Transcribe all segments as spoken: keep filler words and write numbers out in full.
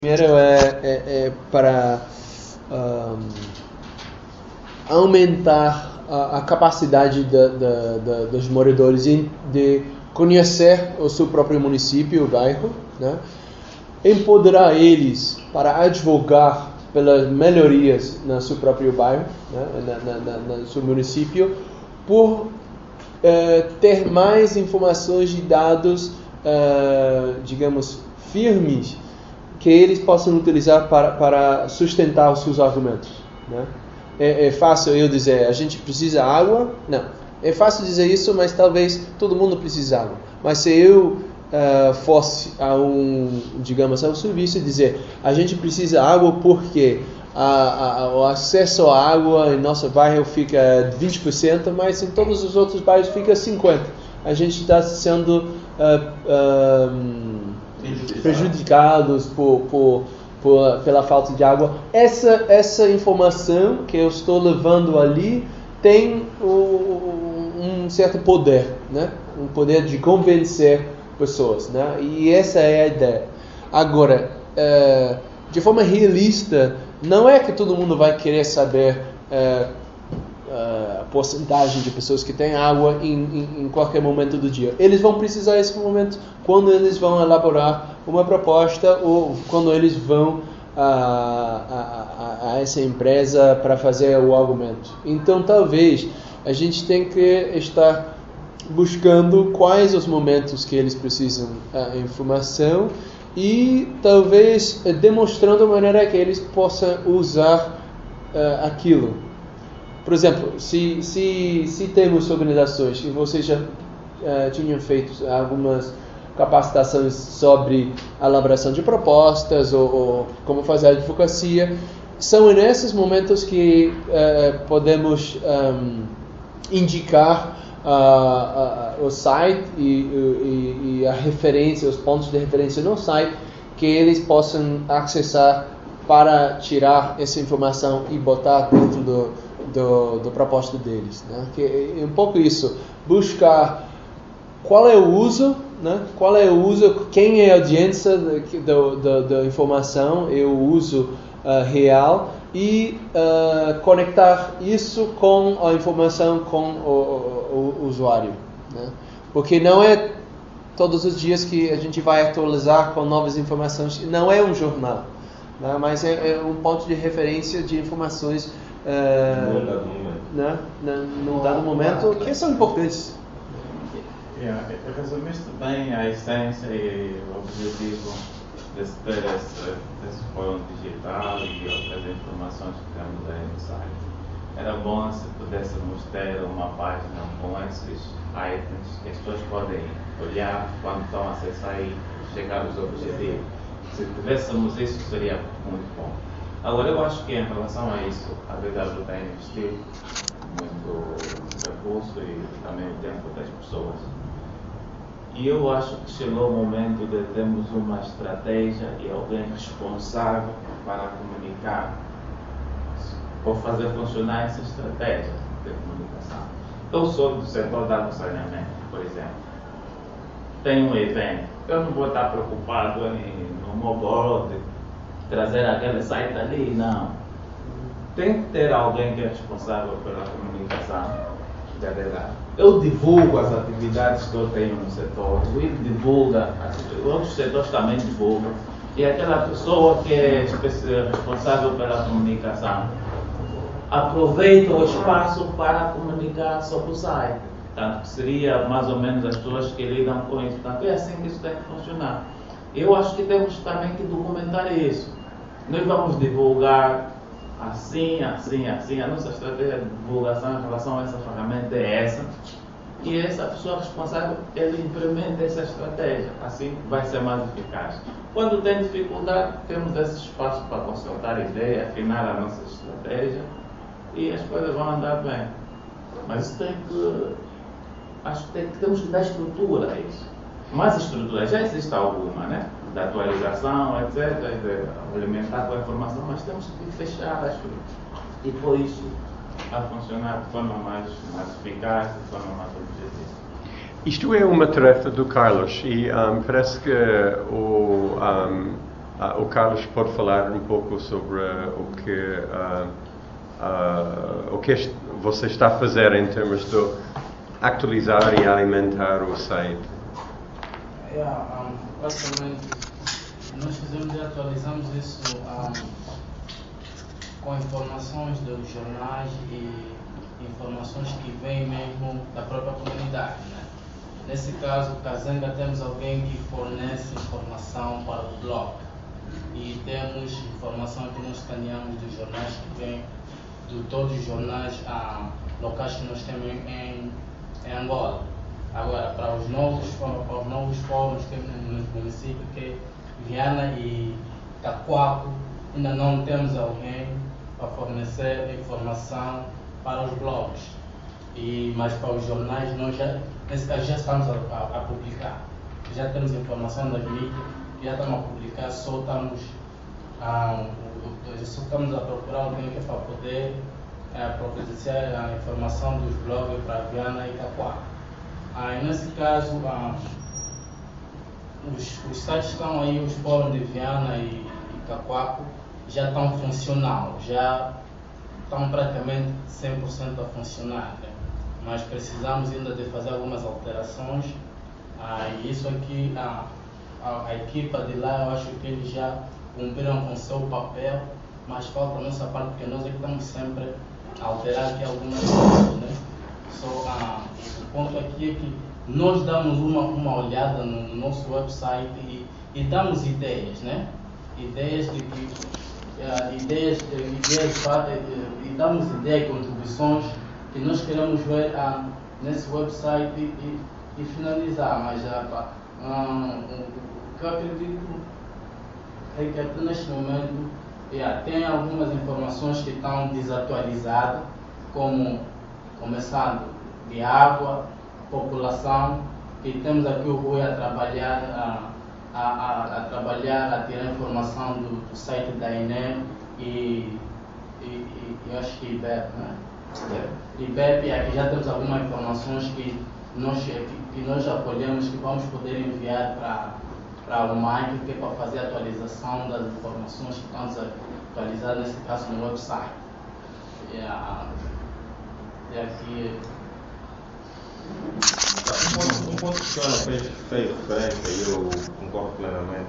Primeiro é, é, é para um, aumentar a, a capacidade da, da, da, dos moradores de conhecer o seu próprio município, o bairro, né? Empoderar eles para advogar pelas melhorias no seu próprio bairro, né? na, na, na, no seu município, por uh, ter mais informações e dados, uh, digamos, firmes, que eles possam utilizar para, para sustentar os seus argumentos, né? É, é fácil eu dizer, a gente precisa água? Não. É fácil dizer isso, mas talvez todo mundo precise de água. Mas se eu uh, fosse a um, digamos, ao serviço e dizer, a gente precisa de água porque a, a, o acesso à água em nosso bairro fica vinte por cento, mas em todos os outros bairros fica cinquenta por cento. A gente está sendo uh, uh, prejudicados por, por, por, pela falta de água. Essa, essa informação que eu estou levando ali tem um, um certo poder, né? Um poder de convencer pessoas, né? E essa é a ideia. Agora, uh, de forma realista, não é que todo mundo vai querer saber uh, a porcentagem de pessoas que têm água em, em, em qualquer momento do dia. Eles vão precisar desse momento quando eles vão elaborar uma proposta ou quando eles vão a, a, a, a essa empresa para fazer o argumento. Então, talvez a gente tenha que estar buscando quais os momentos que eles precisam a informação e talvez demonstrando a maneira que eles possam usar uh, aquilo. Por exemplo, se, se, se temos organizações e vocês já uh, tinham feito algumas capacitações sobre a elaboração de propostas ou, ou como fazer a advocacia, são nesses momentos que uh, podemos um, indicar uh, uh, o site e, e, e a referência, os pontos de referência no site que eles possam acessar para tirar essa informação e botar dentro do Do, do propósito deles, né? Que é um pouco isso, buscar qual é o uso, né? Qual é o uso, quem é a audiência da informação, é o uso uh, real e uh, conectar isso com a informação com o, o, o usuário, né? Porque não é todos os dias que a gente vai atualizar com novas informações, não é um jornal, né? Mas é, é um ponto de referência de informações Uh, num dado momento, né? Num dado momento que são importantes. Yeah, resumiste bem a essência e o objetivo desse ter esse, esse fórum digital e outras informações que temos aí no site. Era bom se pudéssemos ter uma página com esses itens que as pessoas podem olhar quando estão a acessar e chegar aos objetivos. Se tivéssemos isso, seria muito bom. Agora, eu acho que em relação a isso, a B W tem investido muito recurso e também o tempo das pessoas. E eu acho que chegou o momento de termos uma estratégia e alguém responsável para comunicar ou fazer funcionar essa estratégia de comunicação. Eu sou do setor de água e saneamento, por exemplo. Tenho um evento, eu não vou estar preocupado em, no mobile, trazer aquele site ali, não. Tem que ter alguém que é responsável pela comunicação. Eu divulgo as atividades que eu tenho no setor, o I D divulga, outros setores também divulgam. E aquela pessoa que é responsável pela comunicação aproveita o espaço para comunicar sobre o site. Portanto, seria mais ou menos as pessoas que lidam com isso. Portanto, é assim que isso tem que funcionar. Eu acho que temos também que documentar isso. Nós vamos divulgar assim, assim, assim. A nossa estratégia de divulgação em relação a essa ferramenta é essa. E essa pessoa responsável, ele implementa essa estratégia. Assim vai ser mais eficaz. Quando tem dificuldade, temos esse espaço para consultar ideia, afinar a nossa estratégia e as coisas vão andar bem. Mas isso tem que... Acho que, tem, que temos que dar estrutura a isso. Mais estrutura, já existe alguma, né? Da atualização, etcétera, de alimentar com a informação, mas temos que fechar as coisas e pôr isso a funcionar de forma mais, mais eficaz, de forma mais objetiva. Isto é uma tarefa do Carlos e um, parece que o, um, Uh, o Carlos pode falar um pouco sobre uh, o que uh, uh, o que você está a fazer em termos de atualizar e alimentar o site. Yeah, um, basicamente, nós fizemos e atualizamos isso um, com informações dos jornais e informações que vêm mesmo da própria comunidade, né? Nesse caso, Kazenga, temos alguém que fornece informação para o blog e temos informação que nós escaneamos dos jornais que vêm de todos os jornais um, locais que nós temos em, em Angola. Agora, para os novos, para os novos fóruns que temos no município, que é Viana e Taquaco, ainda não temos alguém para fornecer informação para os blogs. E, mas para os jornais, nós já, nesse caso, já estamos a, a, a publicar. Já temos informação das mídias, já estamos a publicar, só estamos, ah, só estamos a procurar alguém que é para poder ah, providenciar a informação dos blogs para Viana e Taquaco. Ah, nesse caso, ah, os, os sites estão aí, os fóruns de Viana e, e Taquaco já estão funcionando, já estão praticamente cem por cento a funcionar, né? Mas precisamos ainda de fazer algumas alterações. Ah, e isso aqui, ah, a, a equipa de lá, eu acho que eles já cumpriram com o seu papel, mas falta a nossa parte, porque nós é que estamos sempre a alterar aqui algumas coisas, né? So, ah, o ponto aqui é que nós damos uma, uma olhada no, no nosso website e, e damos ideias, né? Ideias de que uh, ideias, ideias uh, e damos ideias e contribuições que nós queremos ver uh, nesse website e, e, e finalizar, mas uh, um, o que eu acredito é que até neste momento yeah, tem algumas informações que estão desatualizadas, como começando de água, população, e temos aqui o Rui a trabalhar, a, a, a, a trabalhar, a tirar informação do, do site da I N E e, e, e, e acho que I B E P, né? I B E P, e aqui já temos algumas informações que nós, que, que nós acolhemos, que vamos poder enviar para para o Mike, que é para fazer a atualização das informações que estão atualizadas, nesse caso no website. Yeah. E aqui um ponto, um ponto que o Ana fez, fez referência e eu concordo plenamente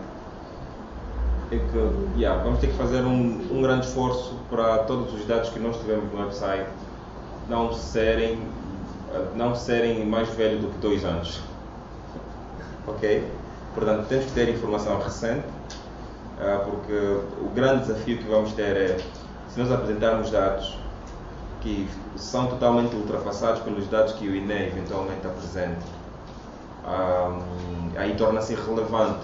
é que yeah, vamos ter que fazer um, um grande esforço para todos os dados que nós tivemos no website não serem, não serem mais velhos do que dois anos. Ok? Portanto, temos que ter informação recente, porque o grande desafio que vamos ter é, se nós apresentarmos dados que são totalmente ultrapassados pelos dados que o I N E eventualmente apresenta, um, aí torna-se irrelevante.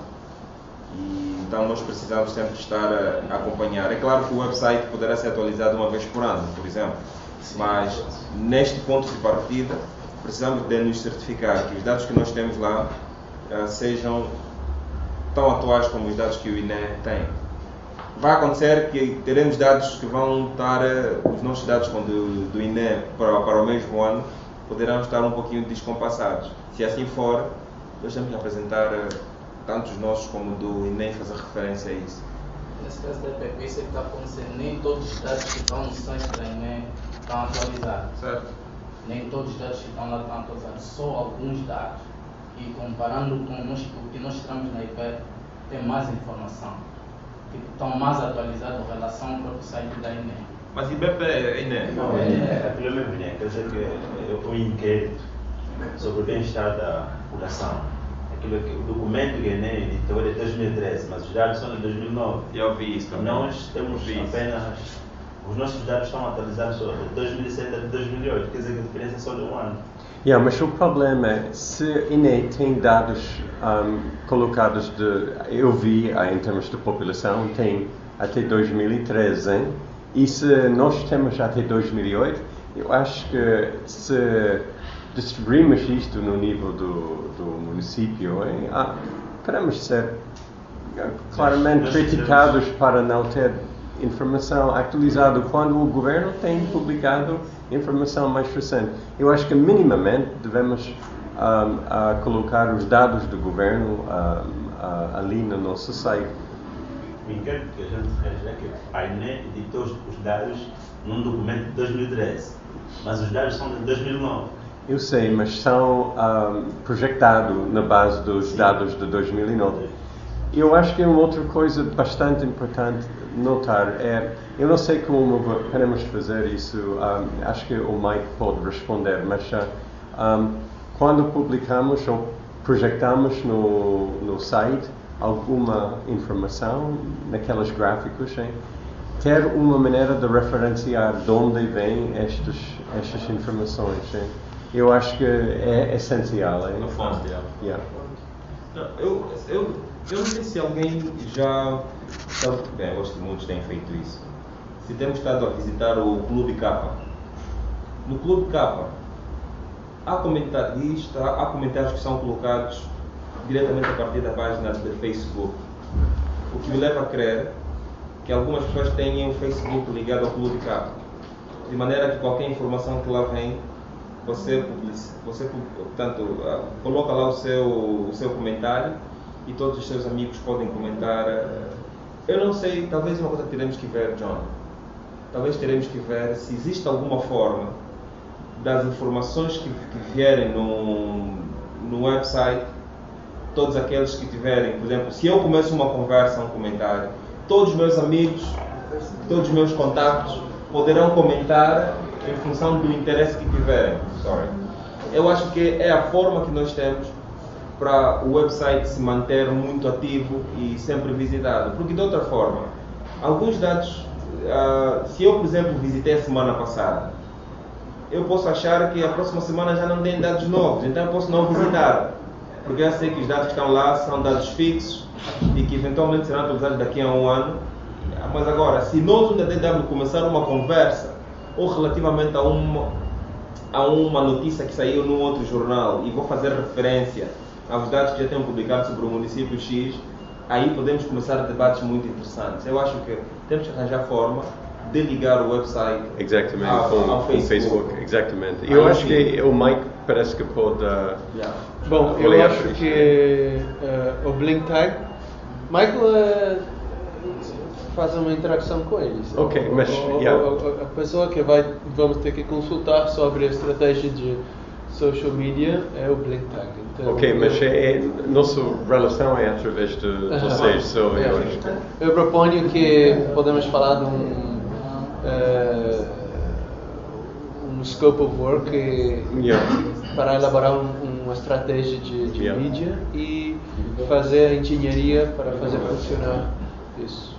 E, então nós precisamos sempre estar a, a acompanhar. É claro que o website poderá ser atualizado uma vez por ano, por exemplo, mas neste ponto de partida precisamos de nos certificar que os dados que nós temos lá uh, sejam tão atuais como os dados que o I N E tem. Vai acontecer que teremos dados que vão estar, os nossos dados do, do I N E para, para o mesmo ano poderão estar um pouquinho descompassados. Se assim for, nós temos que apresentar tanto os nossos como do I N E fazer referência a isso. Nesse caso da P P, isso é que está acontecendo, nem todos os dados que estão no site da I N E estão atualizados. Certo. Nem todos os dados que estão lá estão atualizados, só alguns dados. E comparando com nós, o que nós tiramos na I P E P, tem mais informação. Que estão mais atualizados em relação ao próprio site da I N E. Mas I B E P é I N E? Não, é aquilo mesmo, né? Quer dizer que eu fui um inquérito sobre o bem-estar da população. Aquilo que, o documento que a I N E editou é de dois mil e treze, mas os dados são de dois mil e nove. Eu vi isso também. Nós temos apenas, os nossos dados estão atualizados só de dois mil e sete a dois mil e oito, quer dizer que a diferença é só de um ano. Yeah, mas o problema é, se I N E tem dados um, colocados de, eu vi uh, em termos de população, tem até dois mil e treze, hein? E se nós temos até dois mil e oito, eu acho que se distribuirmos isto no nível do, do município, hein? Ah, queremos ser uh, claramente criticados para não ter informação atualizada quando o governo tem publicado informação mais recente. Eu acho que minimamente devemos um, uh, colocar os dados do governo um, uh, ali no nosso site. o inquérito que a gente fez é que a INE editou os, os dados num documento de dois mil e treze, mas os dados são de dois mil e nove. Eu sei, mas são um, projetados na base dos dados de dois mil e nove. Eu acho que uma outra coisa bastante importante notar é, eu não sei como podemos fazer isso, um, acho que o Mike pode responder, mas uh, um, quando publicamos ou projetamos no, no site alguma informação, naquelas gráficos, hein, ter uma maneira de referenciar de onde vêm estas, estas informações. Hein. Eu acho que é essencial. Hein. Na fonte dela. Yeah. Não, eu, eu, eu não sei se alguém já... Bem, eu acho que muitos têm feito isso. Se temos estado a visitar o Clube K. No Clube K, há comentários, há comentários que são colocados diretamente a partir da página do Facebook. O que me leva a crer que algumas pessoas têm o Facebook ligado ao Clube K. De maneira que qualquer informação que lá vem, você, você portanto, coloca lá o seu, o seu comentário e todos os seus amigos podem comentar. Eu não sei, talvez uma coisa que teremos que ver, John, talvez teremos que ver se existe alguma forma das informações que, que vierem no, no website, todos aqueles que tiverem, por exemplo, se eu começo uma conversa, um comentário, todos os meus amigos, todos os meus contactos poderão comentar em função do interesse que tiverem. Sorry. Eu acho que é a forma que nós temos para o website se manter muito ativo e sempre visitado. Porque de outra forma, alguns dados, uh, se eu por exemplo visitei a semana passada, eu posso achar que a próxima semana já não tem dados novos, então eu posso não visitar. Porque eu sei que os dados que estão lá são dados fixos e que eventualmente serão atualizados daqui a um ano. Mas agora, se nós no D W começar uma conversa ou relativamente a uma, a uma notícia que saiu num outro jornal e vou fazer referência aos dados que já tenham publicado sobre o município X, aí podemos começar debates muito interessantes. Eu acho que temos que arranjar forma de ligar o website Exatamente, ao, com, ao Facebook. com Facebook. Exatamente. Eu Aí, acho sim. que o Mike parece que pode... Uh, Yeah. Bom, eu avaliar acho isto. que uh, o Blink Tag, Michael uh, faz uma interação com eles. Ok, mas, O- o- yeah. o- a pessoa que vai, vamos ter que consultar sobre a estratégia de social media é o Blink Tag. Então, ok, mas eu, é, é, nossa relação é através de vocês, so eu é, acho que... eu proponho que podemos falar de um uh, um scope of work e- Yeah. para elaborar um, uma estratégia de, de Yeah. mídia e fazer a engenharia para fazer funcionar isso.